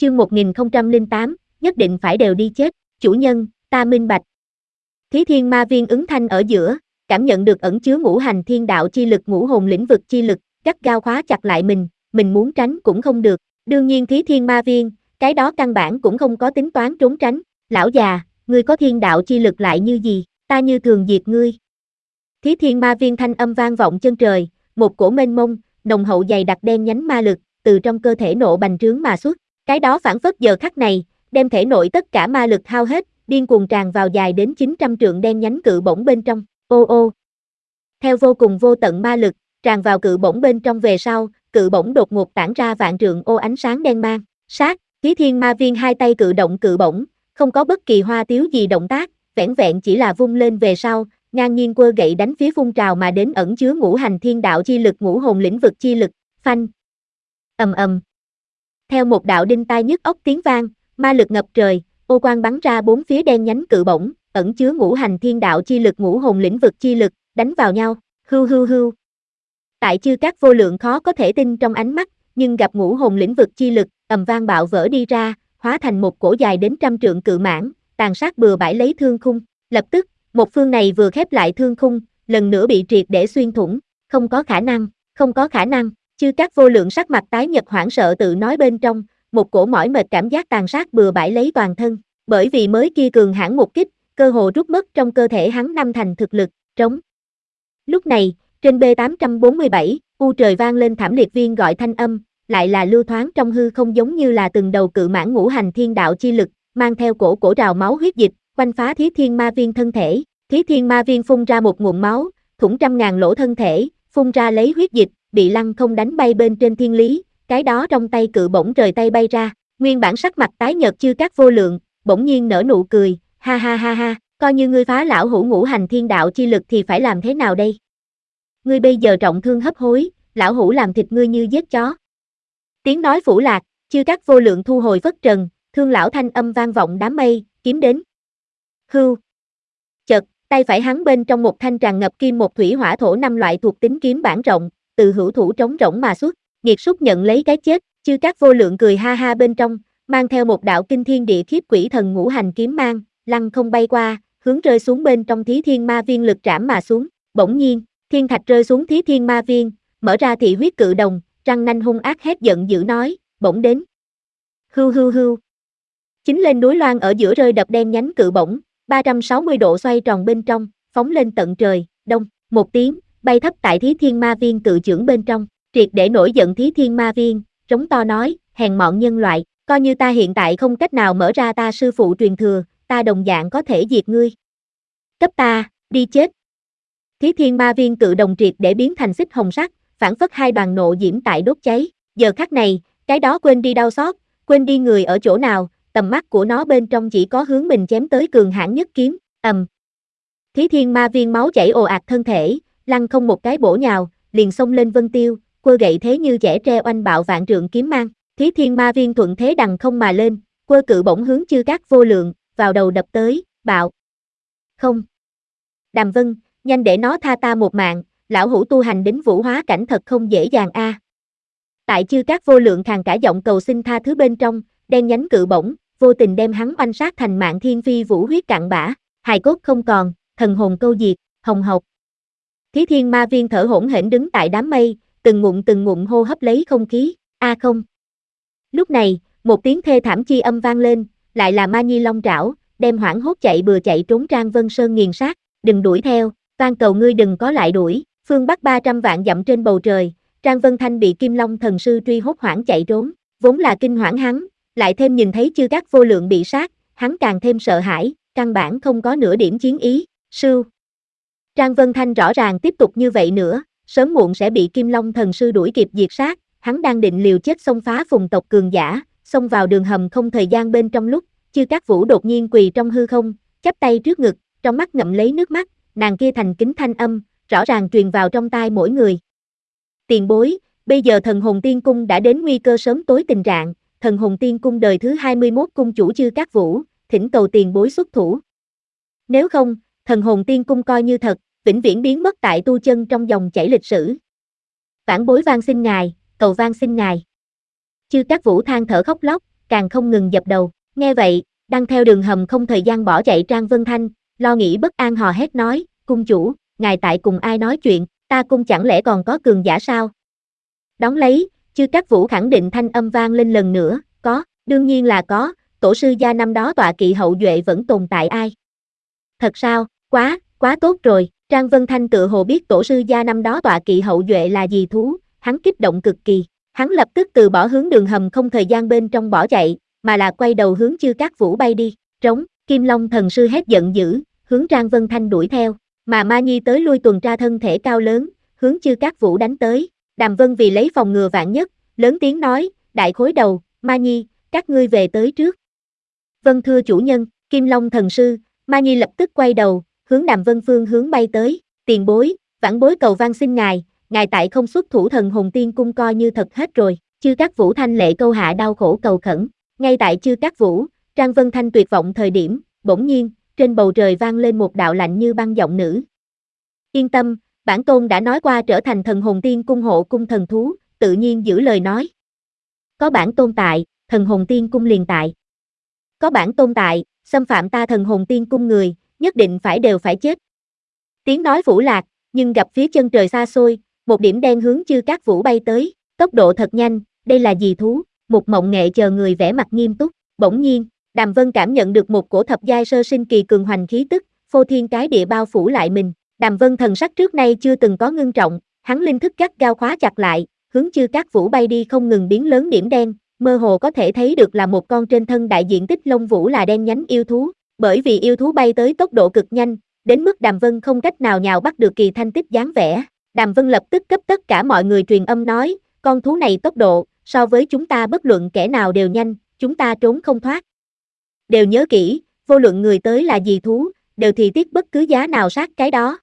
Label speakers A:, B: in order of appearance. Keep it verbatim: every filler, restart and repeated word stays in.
A: Chương một nghìn không trăm lẻ tám, nhất định phải đều đi chết. Chủ nhân, ta minh bạch. Thí Thiên Ma Viên ứng thanh ở giữa, cảm nhận được ẩn chứa ngũ hành thiên đạo chi lực, ngũ hồn lĩnh vực chi lực, gắt gao khóa chặt lại mình, mình muốn tránh cũng không được. Đương nhiên Thí Thiên Ma Viên, cái đó căn bản cũng không có tính toán trốn tránh. Lão già, ngươi có thiên đạo chi lực lại như gì, ta như thường diệt ngươi. Thí Thiên Ma Viên thanh âm vang vọng chân trời, một cổ mênh mông, nồng hậu dày đặc đen nhánh ma lực, từ trong cơ thể nộ bành trướng mà xuất. Cái đó phản phất giờ khắc này, đem thể nội tất cả ma lực hao hết, điên cuồng tràn vào dài đến chín trăm trượng đen nhánh cự bổng bên trong. Ô ô. Theo vô cùng vô tận ma lực, tràn vào cự bổng bên trong về sau, cự bổng đột ngột tản ra vạn trượng ô ánh sáng đen mang. Sát, Thí Thiên Ma Viên hai tay cự động cự bổng, không có bất kỳ hoa tiếu gì động tác, vẻn vẹn chỉ là vung lên về sau, ngang nhiên quơ gậy đánh phía phun trào mà đến ẩn chứa ngũ hành thiên đạo chi lực, ngũ hồn lĩnh vực chi lực. Phanh. Ầm ầm. Theo một đạo đinh tai nhức óc tiếng vang, ma lực ngập trời, ô quang bắn ra bốn phía đen nhánh cự bổng, ẩn chứa ngũ hành thiên đạo chi lực, ngũ hồn lĩnh vực chi lực, đánh vào nhau. Hưu hưu hưu. Tại Chư Cát Vô Lượng khó có thể tin trong ánh mắt, nhưng gặp ngũ hồn lĩnh vực chi lực, ầm vang bạo vỡ đi ra, hóa thành một cổ dài đến trăm trượng cự mãng, tàn sát bừa bãi lấy thương khung. Lập tức, một phương này vừa khép lại thương khung, lần nữa bị triệt để xuyên thủng. Không có khả năng, không có khả năng. Chư Cát Vô Lượng sắc mặt tái nhợt hoảng sợ tự nói bên trong, một cổ mỏi mệt cảm giác tàn sát bừa bãi lấy toàn thân, bởi vì mới kia cường hãn một kích, cơ hồ rút mất trong cơ thể hắn năm thành thực lực, trống. Lúc này, trên B tám trăm bốn mươi bảy, u trời vang lên thảm liệt viên gọi thanh âm, lại là lưu thoáng trong hư không, giống như là từng đầu cự mãng ngũ hành thiên đạo chi lực, mang theo cổ cổ trào máu huyết dịch, quanh phá Thí Thiên Ma Viên thân thể. Thí Thiên Ma Viên phun ra một ngụm máu, thủng trăm ngàn lỗ thân thể, phun ra lấy huyết dịch, bị lăng không đánh bay bên trên thiên lý, cái đó trong tay cự bổng rời tay bay ra. Nguyên bản sắc mặt tái nhợt Chư Cát Vô Lượng, bỗng nhiên nở nụ cười, ha ha ha ha, coi như ngươi phá lão hủ ngũ hành thiên đạo chi lực thì phải làm thế nào đây? Ngươi bây giờ trọng thương hấp hối, lão hủ làm thịt ngươi như giết chó. Tiếng nói phủ lạc, Chư Cát Vô Lượng thu hồi phất trần, thương lão thanh âm vang vọng đám mây, kiếm đến. Hưu. Chợt, tay phải hắn bên trong một thanh tràn ngập kim một thủy hỏa thổ năm loại thuộc tính kiếm bản rộng, từ hữu thủ trống rỗng mà xuất, nghiệt súc nhận lấy cái chết. Chư Cát Vô Lượng cười ha ha bên trong, mang theo một đạo kinh thiên địa khiếp quỷ thần ngũ hành kiếm mang, lăng không bay qua, hướng rơi xuống bên trong Thí Thiên Ma Viên lực trảm mà xuống. Bỗng nhiên, thiên thạch rơi xuống Thí Thiên Ma Viên, mở ra thị huyết cự đồng, răng nanh hung ác hét giận dữ nói, bỗng đến. Hưu hưu hưu. Chính lên núi loan ở giữa rơi đập đen nhánh cự bổng, ba trăm sáu mươi độ xoay tròn bên trong, phóng lên tận trời, đông, một tiếng, bay thấp tại Thí Thiên Ma Viên cự chưởng bên trong, triệt để nổi giận Thí Thiên Ma Viên, rống to nói, hèn mọn nhân loại, coi như ta hiện tại không cách nào mở ra ta sư phụ truyền thừa, ta đồng dạng có thể diệt ngươi. Cấp ta, đi chết. Thí Thiên Ma Viên cự đồng triệt để biến thành xích hồng sắc, phản phất hai đoàn nộ diễm tại đốt cháy. Giờ khắc này, cái đó quên đi đau xót, quên đi người ở chỗ nào, tầm mắt của nó bên trong chỉ có hướng mình chém tới cường hãn nhất kiếm. Ầm. Thí Thiên Ma Viên máu chảy ồ ạt thân thể, lăng không một cái bổ nhào, liền xông lên vân tiêu, quơ gậy thế như chẻ tre oanh bạo vạn trượng kiếm mang. Thí Thiên Ma Viên thuận thế đằng không mà lên, quơ cự bổng hướng Chư Cát Vô Lượng, vào đầu đập tới, bạo. Không. Đàm Vân, nhanh để nó tha ta một mạng, lão hủ tu hành đến vũ hóa cảnh thật không dễ dàng a. À. Tại Chư Cát Vô Lượng khàn cả giọng cầu xin tha thứ bên trong, đen nhánh cự bổng, vô tình đem hắn oanh sát thành mạng thiên phi vũ huyết cạn bã, hài cốt không còn, thần hồn câu diệt, hồng hộc. Thí Thiên Ma Viên thở hổn hển đứng tại đám mây, từng ngụm từng ngụm hô hấp lấy không khí, a à không. Lúc này, một tiếng thê thảm chi âm vang lên, lại là Ma Nhi Long Trảo, đem hoảng hốt chạy bừa chạy trốn Trang Vân Sơn nghiền sát, đừng đuổi theo, van cầu ngươi đừng có lại đuổi. Phương Bắc ba trăm vạn dặm trên bầu trời, Trang Vân Thanh bị Kim Long thần sư truy hốt hoảng chạy trốn, vốn là kinh hoảng hắn, lại thêm nhìn thấy Chư Cát Vô Lượng bị sát, hắn càng thêm sợ hãi, căn bản không có nửa điểm chiến ý. Sưu. Trang Vân Thanh rõ ràng tiếp tục như vậy nữa, sớm muộn sẽ bị Kim Long thần sư đuổi kịp diệt sát, hắn đang định liều chết xông phá phùng tộc cường giả, xông vào đường hầm không thời gian bên trong lúc, Chư Cát Vũ đột nhiên quỳ trong hư không, chắp tay trước ngực, trong mắt ngậm lấy nước mắt, nàng kia thành kính thanh âm, rõ ràng truyền vào trong tai mỗi người. Tiền bối, bây giờ Thần Hồn Tiên Cung đã đến nguy cơ sớm tối tình trạng, Thần Hồn Tiên Cung đời thứ hai mươi mốt cung chủ Chư Cát Vũ, thỉnh cầu tiền bối xuất thủ. Nếu không, Thần Hồn Tiên Cung coi như thật, vĩnh viễn biến mất tại tu chân trong dòng chảy lịch sử. Vãn bối van xin ngài, cầu van xin ngài. Chư Cát Vũ than thở khóc lóc, càng không ngừng dập đầu. Nghe vậy, đang theo đường hầm không thời gian bỏ chạy Trang Vân Thanh, lo nghĩ bất an hò hét nói, cung chủ, ngài tại cùng ai nói chuyện, ta cung chẳng lẽ còn có cường giả sao? Đón lấy, Chư Cát Vũ khẳng định thanh âm vang lên lần nữa, có, đương nhiên là có, tổ sư gia năm đó tọa kỵ hậu duệ vẫn tồn tại ai? Thật sao, quá, quá tốt rồi, Trang Vân Thanh tự hồ biết tổ sư gia năm đó tọa kỵ hậu duệ là gì thú, hắn kích động cực kỳ, hắn lập tức từ bỏ hướng đường hầm không thời gian bên trong bỏ chạy, mà là quay đầu hướng Chư Cát Vũ bay đi, trống, Kim Long thần sư hét giận dữ, hướng Trang Vân Thanh đuổi theo, mà Ma Nhi tới lui tuần tra thân thể cao lớn, hướng Chư Cát Vũ đánh tới, Đàm Vân vì lấy phòng ngừa vạn nhất, lớn tiếng nói, đại khối đầu, Ma Nhi, các ngươi về tới trước. Vâng thưa chủ nhân, Kim Long thần sư, Ma Nhi lập tức quay đầu, hướng Đàm Vân phương hướng bay tới, tiền bối, vãn bối cầu van xin ngài, ngài tại không xuất thủ thần hồn tiên cung coi như thật hết rồi, Chư Cát Vũ thanh lệ câu hạ đau khổ cầu khẩn, ngay tại Chư Cát Vũ, Trang Vân Thanh tuyệt vọng thời điểm, bỗng nhiên, trên bầu trời vang lên một đạo lạnh như băng giọng nữ. Yên tâm, bản tôn đã nói qua trở thành thần hồn tiên cung hộ cung thần thú, tự nhiên giữ lời nói. Có bản tôn tại, thần hồn tiên cung liền tại. Có bản tôn tại, xâm phạm ta thần hồn tiên cung người, nhất định phải đều phải chết. Tiếng nói vũ lạc, nhưng gặp phía chân trời xa xôi, một điểm đen hướng Chư Cát Vũ bay tới, tốc độ thật nhanh, đây là gì thú? Một Mộng Nghệ chờ người vẻ mặt nghiêm túc, bỗng nhiên, Đàm Vân cảm nhận được một cổ thập giai sơ sinh kỳ cường hoành khí tức, phô thiên cái địa bao phủ lại mình. Đàm Vân thần sắc trước nay chưa từng có ngưng trọng, hắn linh thức gắt gao khóa chặt lại, hướng Chư Cát Vũ bay đi không ngừng biến lớn điểm đen, mơ hồ có thể thấy được là một con trên thân đại diện tích lông vũ là đen nhánh yêu thú, bởi vì yêu thú bay tới tốc độ cực nhanh, đến mức Đàm Vân không cách nào nhào bắt được kỳ thanh tích dáng vẻ. Đàm Vân lập tức cấp tất cả mọi người truyền âm nói, con thú này tốc độ, so với chúng ta bất luận kẻ nào đều nhanh, chúng ta trốn không thoát. Đều nhớ kỹ, vô luận người tới là gì thú, đều thì tiếc bất cứ giá nào sát cái đó.